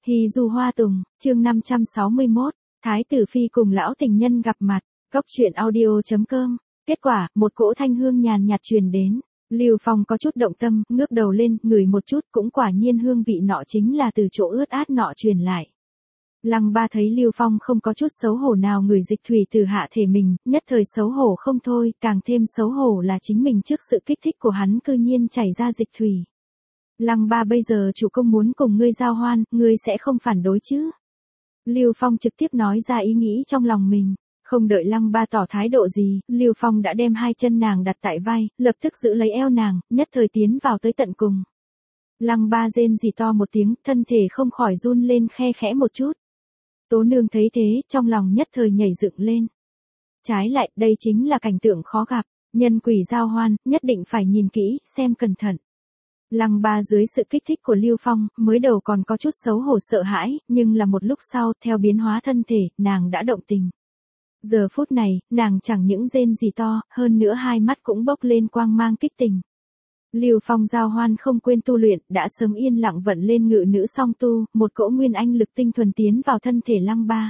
Hì dù hoa tùng, chương 561, Thái tử phi cùng lão tình nhân gặp mặt, góc truyện audio.com. Kết quả, một cỗ thanh hương nhàn nhạt truyền đến. Lưu Phong có chút động tâm, ngước đầu lên, ngửi một chút, cũng quả nhiên hương vị nọ chính là từ chỗ ướt át nọ truyền lại. Lăng Ba thấy Lưu Phong không có chút xấu hổ nào ngửi dịch thủy từ hạ thể mình, nhất thời xấu hổ không thôi, càng thêm xấu hổ là chính mình trước sự kích thích của hắn cư nhiên chảy ra dịch thủy. Lăng Ba, bây giờ chủ công muốn cùng ngươi giao hoan, ngươi sẽ không phản đối chứ? Lưu Phong trực tiếp nói ra ý nghĩ trong lòng mình. Không đợi Lăng Ba tỏ thái độ gì, Lưu Phong đã đem hai chân nàng đặt tại vai, lập tức giữ lấy eo nàng, nhất thời tiến vào tới tận cùng. Lăng Ba rên rỉ to một tiếng, thân thể không khỏi run lên khe khẽ một chút. Tố Nương thấy thế, trong lòng nhất thời nhảy dựng lên. Trái lại, đây chính là cảnh tượng khó gặp, nhân quỷ giao hoan, nhất định phải nhìn kỹ, xem cẩn thận. Lăng Ba dưới sự kích thích của Lưu Phong, mới đầu còn có chút xấu hổ sợ hãi, nhưng là một lúc sau, theo biến hóa thân thể, nàng đã động tình. Giờ phút này, nàng chẳng những rên gì to, hơn nữa hai mắt cũng bốc lên quang mang kích tình. Lưu Phong giao hoan không quên tu luyện, đã sớm yên lặng vận lên ngự nữ song tu, một cỗ nguyên anh lực tinh thuần tiến vào thân thể Lăng Ba.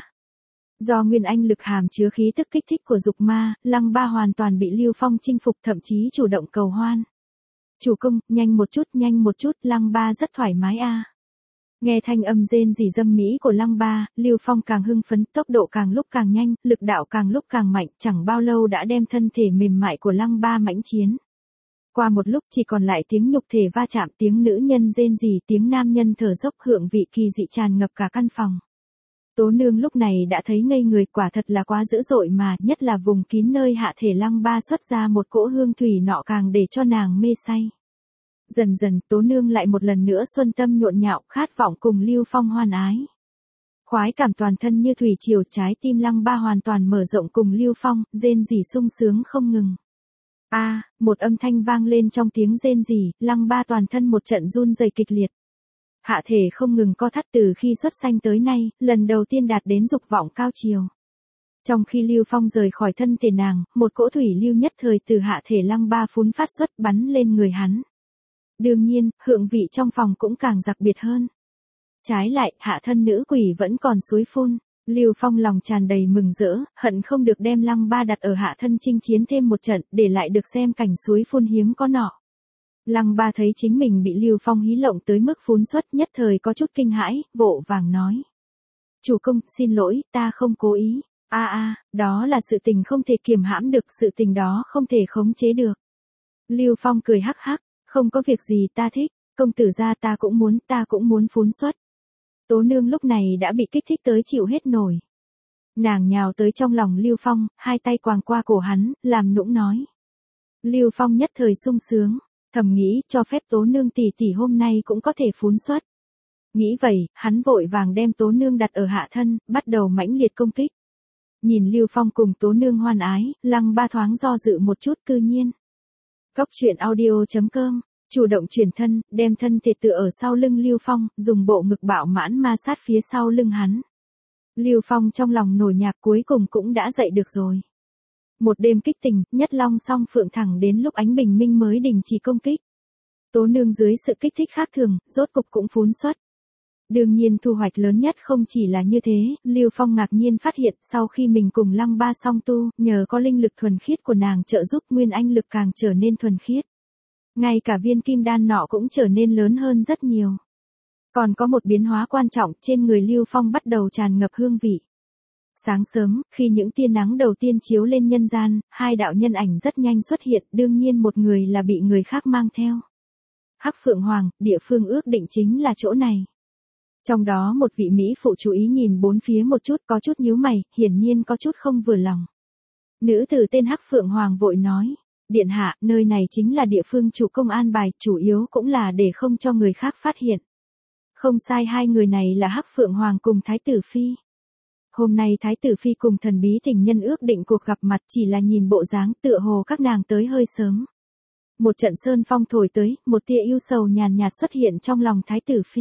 Do nguyên anh lực hàm chứa khí tức kích thích của dục ma, Lăng Ba hoàn toàn bị Lưu Phong chinh phục, thậm chí chủ động cầu hoan. Chủ công, nhanh một chút, Lăng Ba rất thoải mái a. Nghe thanh âm rên rỉ dâm mỹ của Lăng Ba, Lưu Phong càng hưng phấn, tốc độ càng lúc càng nhanh, lực đạo càng lúc càng mạnh, chẳng bao lâu đã đem thân thể mềm mại của Lăng Ba mãnh chiến. Qua một lúc chỉ còn lại tiếng nhục thể va chạm, tiếng nữ nhân rên rỉ, tiếng nam nhân thở dốc, hương vị kỳ dị tràn ngập cả căn phòng. Tố Nương lúc này đã thấy ngây người, quả thật là quá dữ dội mà, nhất là vùng kín nơi hạ thể Lăng Ba xuất ra một cỗ hương thủy nọ càng để cho nàng mê say. Dần dần, Tố Nương lại một lần nữa xuân tâm nhộn nhạo, khát vọng cùng Lưu Phong hoan ái. Khoái cảm toàn thân như thủy triều, trái tim Lăng Ba hoàn toàn mở rộng cùng Lưu Phong, rên rỉ sung sướng không ngừng. Một âm thanh vang lên trong tiếng rên rỉ, Lăng Ba toàn thân một trận run rẩy kịch liệt. Hạ thể không ngừng co thắt từ khi xuất sanh tới nay, lần đầu tiên đạt đến dục vọng cao chiều. Trong khi Lưu Phong rời khỏi thân thể nàng, một cỗ thủy lưu nhất thời từ hạ thể Lăng Ba phún phát xuất bắn lên người hắn. Đương nhiên, hương vị trong phòng cũng càng đặc biệt hơn. Trái lại, hạ thân nữ quỷ vẫn còn suối phun. Lưu Phong lòng tràn đầy mừng rỡ, hận không được đem Lăng Ba đặt ở hạ thân chinh chiến thêm một trận, để lại được xem cảnh suối phun hiếm có nọ. Lăng Ba thấy chính mình bị Lưu Phong hí lộng tới mức phún xuất, nhất thời có chút kinh hãi, vội vàng nói. Chủ công, xin lỗi, ta không cố ý. Đó là sự tình không thể kiềm hãm được, sự tình đó không thể khống chế được. Lưu Phong cười hắc hắc, không có việc gì, ta thích, công tử gia ta cũng muốn phún xuất. Tố Nương lúc này đã bị kích thích tới chịu hết nổi. Nàng nhào tới trong lòng Lưu Phong, hai tay quàng qua cổ hắn, làm nũng nói. Lưu Phong nhất thời sung sướng, thầm nghĩ cho phép Tố Nương tỷ tỷ hôm nay cũng có thể phún xuất. Nghĩ vậy, hắn vội vàng đem Tố Nương đặt ở hạ thân, bắt đầu mãnh liệt công kích. Nhìn Lưu Phong cùng Tố Nương hoan ái, Lăng Ba thoáng do dự một chút, cư nhiên. Góc truyện audio.com, chủ động chuyển thân, đem thân thể tựa ở sau lưng Lưu Phong, dùng bộ ngực bạo mãn ma sát phía sau lưng hắn. Lưu Phong trong lòng nổi nhạc cuối cùng cũng đã dậy được rồi. Một đêm kích tình, nhất long song phượng thẳng đến lúc ánh bình minh mới đình chỉ công kích. Tố Nương dưới sự kích thích khác thường, rốt cục cũng phún xuất. Đương nhiên thu hoạch lớn nhất không chỉ là như thế, Lưu Phong ngạc nhiên phát hiện sau khi mình cùng Lăng Ba song tu, nhờ có linh lực thuần khiết của nàng trợ giúp nguyên anh lực càng trở nên thuần khiết. Ngay cả viên kim đan nọ cũng trở nên lớn hơn rất nhiều. Còn có một biến hóa quan trọng, trên người Lưu Phong bắt đầu tràn ngập hương vị. Sáng sớm, khi những tia nắng đầu tiên chiếu lên nhân gian, hai đạo nhân ảnh rất nhanh xuất hiện, đương nhiên một người là bị người khác mang theo. Hắc Phượng Hoàng, địa phương ước định chính là chỗ này. Trong đó một vị Mỹ phụ chú ý nhìn bốn phía một chút, có chút nhíu mày, hiển nhiên có chút không vừa lòng. Nữ tử tên Hắc Phượng Hoàng vội nói. Điện hạ, nơi này chính là địa phương chủ công an bài, chủ yếu cũng là để không cho người khác phát hiện. Không sai, hai người này là Hắc Phượng Hoàng cùng Thái tử Phi. Hôm nay Thái tử Phi cùng thần bí tình nhân ước định cuộc gặp mặt, chỉ là nhìn bộ dáng tựa hồ các nàng tới hơi sớm. Một trận sơn phong thổi tới, một tia yêu sầu nhàn nhạt xuất hiện trong lòng Thái tử Phi.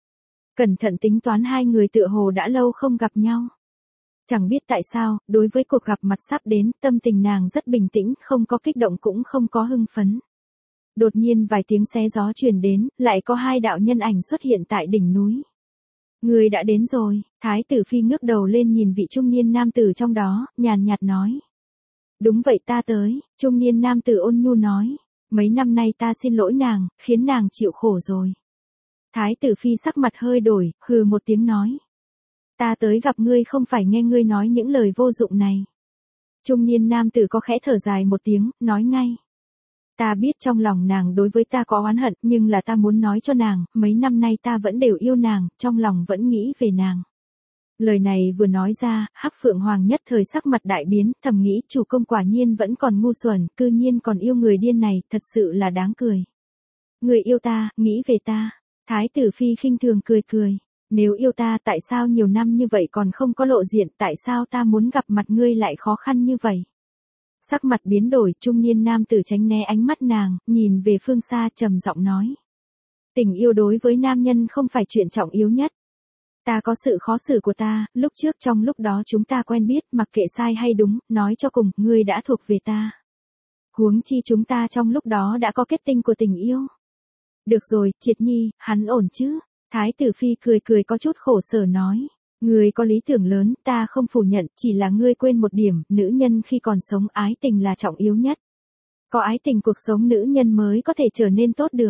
Cẩn thận tính toán hai người tựa hồ đã lâu không gặp nhau. Chẳng biết tại sao, đối với cuộc gặp mặt sắp đến, tâm tình nàng rất bình tĩnh, không có kích động cũng không có hưng phấn. Đột nhiên vài tiếng xé gió truyền đến, lại có hai đạo nhân ảnh xuất hiện tại đỉnh núi. Ngươi đã đến rồi, Thái tử phi ngước đầu lên nhìn vị trung niên nam tử trong đó, nhàn nhạt nói. Đúng vậy ta tới, trung niên nam tử ôn nhu nói. Mấy năm nay ta xin lỗi nàng, khiến nàng chịu khổ rồi. Thái tử phi sắc mặt hơi đổi, hừ một tiếng nói. Ta tới gặp ngươi không phải nghe ngươi nói những lời vô dụng này. Trung niên nam tử có khẽ thở dài một tiếng, nói ngay. Ta biết trong lòng nàng đối với ta có oán hận, nhưng là ta muốn nói cho nàng, mấy năm nay ta vẫn đều yêu nàng, trong lòng vẫn nghĩ về nàng. Lời này vừa nói ra, Hắc Phượng Hoàng nhất thời sắc mặt đại biến, thầm nghĩ chủ công quả nhiên vẫn còn ngu xuẩn, cư nhiên còn yêu người điên này, thật sự là đáng cười. Người yêu ta, nghĩ về ta. Thái tử phi khinh thường cười cười. Nếu yêu ta tại sao nhiều năm như vậy còn không có lộ diện, tại sao ta muốn gặp mặt ngươi lại khó khăn như vậy? Sắc mặt biến đổi, trung niên nam tử tránh né ánh mắt nàng, nhìn về phương xa trầm giọng nói. Tình yêu đối với nam nhân không phải chuyện trọng yếu nhất. Ta có sự khó xử của ta, lúc trước trong lúc đó chúng ta quen biết, mặc kệ sai hay đúng, nói cho cùng, ngươi đã thuộc về ta. Huống chi chúng ta trong lúc đó đã có kết tinh của tình yêu. Được rồi, Triệt Nhi, hắn ổn chứ? Thái tử phi cười cười có chút khổ sở nói. Ngươi có lý tưởng lớn, ta không phủ nhận, chỉ là ngươi quên một điểm, nữ nhân khi còn sống ái tình là trọng yếu nhất. Có ái tình cuộc sống nữ nhân mới có thể trở nên tốt được.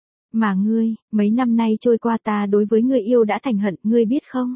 Mà ngươi, mấy năm nay trôi qua ta đối với người yêu đã thành hận, ngươi biết không?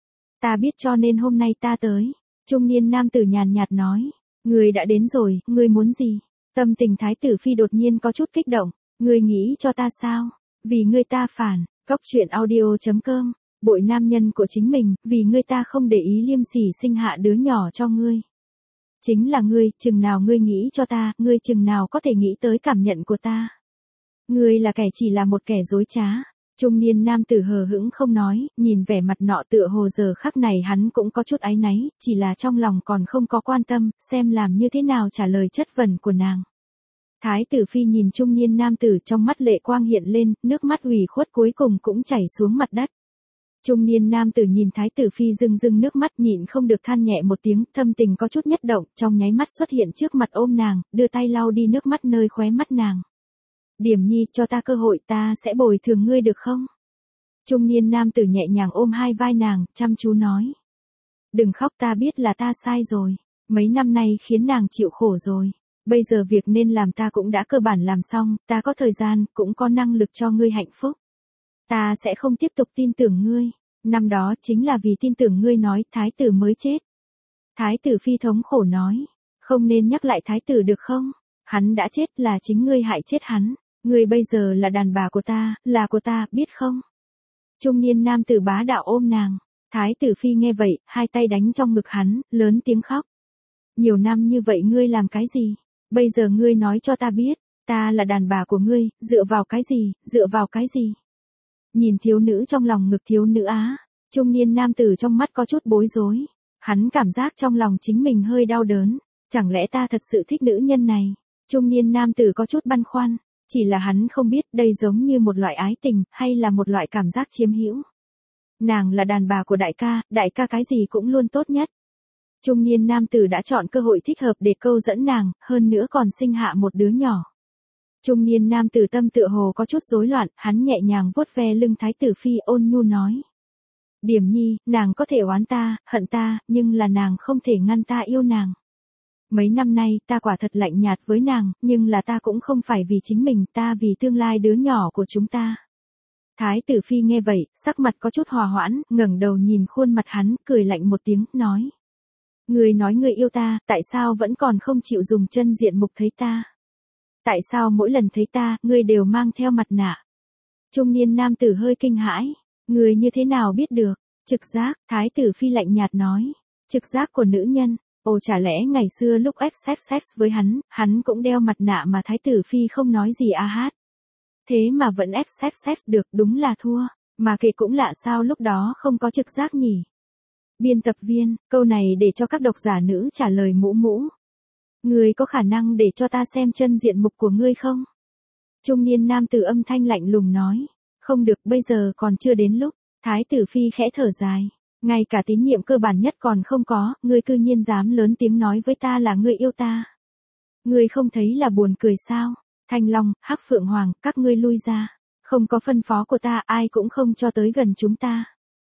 Ta biết cho nên hôm nay ta tới. Trung niên nam tử nhàn nhạt nói. Ngươi đã đến rồi, ngươi muốn gì? Tâm tình thái tử phi đột nhiên có chút kích động. Ngươi nghĩ cho ta sao? Vì ngươi ta phản. Cóc truyện audio.com. Bội nam nhân của chính mình, vì ngươi ta không để ý liêm sỉ sinh hạ đứa nhỏ cho ngươi. Chính là ngươi, chừng nào ngươi nghĩ cho ta, ngươi chừng nào có thể nghĩ tới cảm nhận của ta. Ngươi là kẻ chỉ là một kẻ dối trá. Trung niên nam tử hờ hững không nói, nhìn vẻ mặt nọ tựa hồ giờ khắc này hắn cũng có chút áy náy, chỉ là trong lòng còn không có quan tâm, xem làm như thế nào trả lời chất vấn của nàng. Thái tử phi nhìn trung niên nam tử trong mắt lệ quang hiện lên, nước mắt ủy khuất cuối cùng cũng chảy xuống mặt đất. Trung niên nam tử nhìn thái tử phi rưng rưng nước mắt nhịn không được than nhẹ một tiếng, thâm tình có chút nhất động, trong nháy mắt xuất hiện trước mặt ôm nàng, đưa tay lau đi nước mắt nơi khóe mắt nàng. Điểm Nhi, cho ta cơ hội, ta sẽ bồi thường ngươi được không? Trung niên nam tử nhẹ nhàng ôm hai vai nàng, chăm chú nói. Đừng khóc, ta biết là ta sai rồi. Mấy năm nay khiến nàng chịu khổ rồi. Bây giờ việc nên làm ta cũng đã cơ bản làm xong, ta có thời gian, cũng có năng lực cho ngươi hạnh phúc. Ta sẽ không tiếp tục tin tưởng ngươi. Năm đó chính là vì tin tưởng ngươi nói thái tử mới chết. Thái tử phi thống khổ nói. Không nên nhắc lại thái tử được không? Hắn đã chết là chính ngươi hại chết hắn. Ngươi bây giờ là đàn bà của ta, là của ta, biết không? Trung niên nam tử bá đạo ôm nàng. Thái tử phi nghe vậy, hai tay đánh trong ngực hắn, lớn tiếng khóc. Nhiều năm như vậy ngươi làm cái gì? Bây giờ ngươi nói cho ta biết, ta là đàn bà của ngươi, dựa vào cái gì, dựa vào cái gì? Nhìn thiếu nữ trong lòng ngực thiếu nữ á, trung niên nam tử trong mắt có chút bối rối. Hắn cảm giác trong lòng chính mình hơi đau đớn. Chẳng lẽ ta thật sự thích nữ nhân này? Trung niên nam tử có chút băn khoăn. Chỉ là hắn không biết đây giống như một loại ái tình, hay là một loại cảm giác chiếm hữu. Nàng là đàn bà của đại ca cái gì cũng luôn tốt nhất. Trung niên nam tử đã chọn cơ hội thích hợp để câu dẫn nàng, hơn nữa còn sinh hạ một đứa nhỏ. Trung niên nam tử tâm tựa hồ có chút rối loạn, hắn nhẹ nhàng vuốt ve lưng thái tử phi ôn nhu nói. Điểm Nhi, nàng có thể oán ta, hận ta, nhưng là nàng không thể ngăn ta yêu nàng. Mấy năm nay ta quả thật lạnh nhạt với nàng, nhưng là ta cũng không phải vì chính mình, ta vì tương lai đứa nhỏ của chúng ta. Thái tử phi nghe vậy, sắc mặt có chút hòa hoãn, ngẩng đầu nhìn khuôn mặt hắn, cười lạnh một tiếng, nói. Ngươi nói ngươi yêu ta, tại sao vẫn còn không chịu dùng chân diện mục thấy ta? Tại sao mỗi lần thấy ta, ngươi đều mang theo mặt nạ? Trung niên nam tử hơi kinh hãi. Ngươi như thế nào biết được? Trực giác, thái tử phi lạnh nhạt nói. Trực giác của nữ nhân. Ồ chả lẽ ngày xưa lúc sex với hắn cũng đeo mặt nạ mà thái tử phi không nói gì a hát. Thế mà vẫn sex được, đúng là thua. Mà kể cũng lạ sao lúc đó không có trực giác nhỉ? Biên tập viên, câu này để cho các độc giả nữ trả lời mũ mũ. Ngươi có khả năng để cho ta xem chân diện mục của ngươi không? Trung niên nam tử âm thanh lạnh lùng nói. Không được, bây giờ còn chưa đến lúc. Thái tử phi khẽ thở dài. Ngay cả tín nhiệm cơ bản nhất còn không có, ngươi cư nhiên dám lớn tiếng nói với ta là ngươi yêu ta. Ngươi không thấy là buồn cười sao? Thanh Long, Hắc Phượng Hoàng, các ngươi lui ra. Không có phân phó của ta, ai cũng không cho tới gần chúng ta.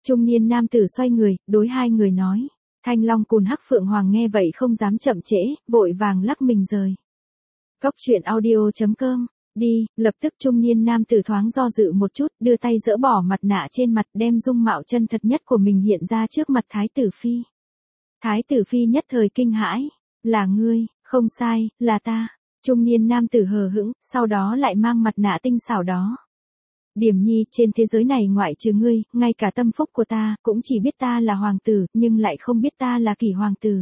Trung niên nam tử xoay người, đối hai người nói. Thanh Long Cùn Hắc Phượng Hoàng nghe vậy không dám chậm trễ, vội vàng lắc mình rời. Cốc truyện audio.com. Đi, lập tức trung niên nam tử thoáng do dự một chút, đưa tay dỡ bỏ mặt nạ trên mặt, đem dung mạo chân thật nhất của mình hiện ra trước mặt Thái tử Phi. Thái tử Phi nhất thời kinh hãi. Là ngươi, không sai, là ta. Trung niên nam tử hờ hững, sau đó lại mang mặt nạ tinh xảo đó. Điểm Nhi, trên thế giới này ngoại trừ ngươi, ngay cả tâm phúc của ta, cũng chỉ biết ta là hoàng tử, nhưng lại không biết ta là Kỷ hoàng tử.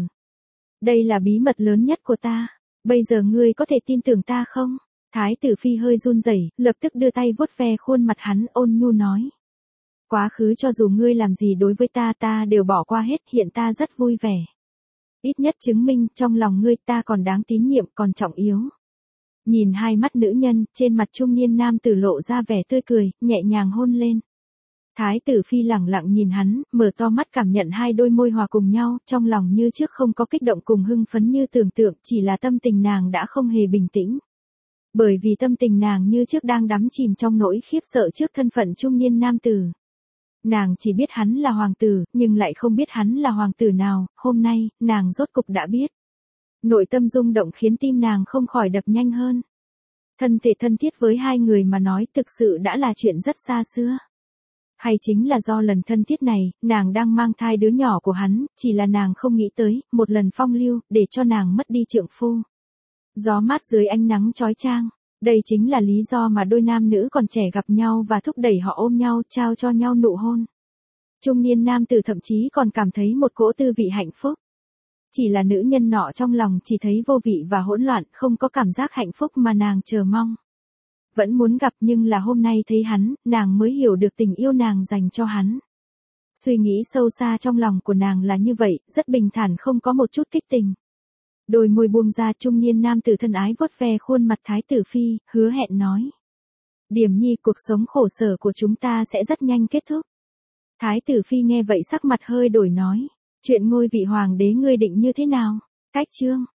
Đây là bí mật lớn nhất của ta. Bây giờ ngươi có thể tin tưởng ta không? Thái tử Phi hơi run rẩy, lập tức đưa tay vuốt ve khuôn mặt hắn, ôn nhu nói. Quá khứ cho dù ngươi làm gì đối với ta đều bỏ qua hết, hiện ta rất vui vẻ. Ít nhất chứng minh, trong lòng ngươi ta còn đáng tín nhiệm, còn trọng yếu. Nhìn hai mắt nữ nhân, trên mặt trung niên nam tử lộ ra vẻ tươi cười, nhẹ nhàng hôn lên. Thái tử Phi lẳng lặng nhìn hắn, mở to mắt cảm nhận hai đôi môi hòa cùng nhau, trong lòng như trước không có kích động cùng hưng phấn như tưởng tượng, chỉ là tâm tình nàng đã không hề bình tĩnh. Bởi vì tâm tình nàng như trước đang đắm chìm trong nỗi khiếp sợ trước thân phận trung niên nam tử. Nàng chỉ biết hắn là hoàng tử, nhưng lại không biết hắn là hoàng tử nào, hôm nay, nàng rốt cục đã biết. Nội tâm rung động khiến tim nàng không khỏi đập nhanh hơn. Thân thể thân thiết với hai người mà nói thực sự đã là chuyện rất xa xưa. Hay chính là do lần thân thiết này, nàng đang mang thai đứa nhỏ của hắn, chỉ là nàng không nghĩ tới, một lần phong lưu, để cho nàng mất đi trượng phu. Gió mát dưới ánh nắng chói chang, đây chính là lý do mà đôi nam nữ còn trẻ gặp nhau và thúc đẩy họ ôm nhau, trao cho nhau nụ hôn. Trung niên nam tử thậm chí còn cảm thấy một cỗ tư vị hạnh phúc. Chỉ là nữ nhân nọ trong lòng chỉ thấy vô vị và hỗn loạn, không có cảm giác hạnh phúc mà nàng chờ mong. Vẫn muốn gặp nhưng là hôm nay thấy hắn, nàng mới hiểu được tình yêu nàng dành cho hắn. Suy nghĩ sâu xa trong lòng của nàng là như vậy, rất bình thản không có một chút kích tình. Đôi môi buông ra, trung niên nam tử thân ái vuốt ve khuôn mặt Thái tử Phi, hứa hẹn nói. Điểm Nhi, cuộc sống khổ sở của chúng ta sẽ rất nhanh kết thúc. Thái tử Phi nghe vậy sắc mặt hơi đổi nói. Chuyện ngôi vị hoàng đế ngươi định như thế nào? Cách chương.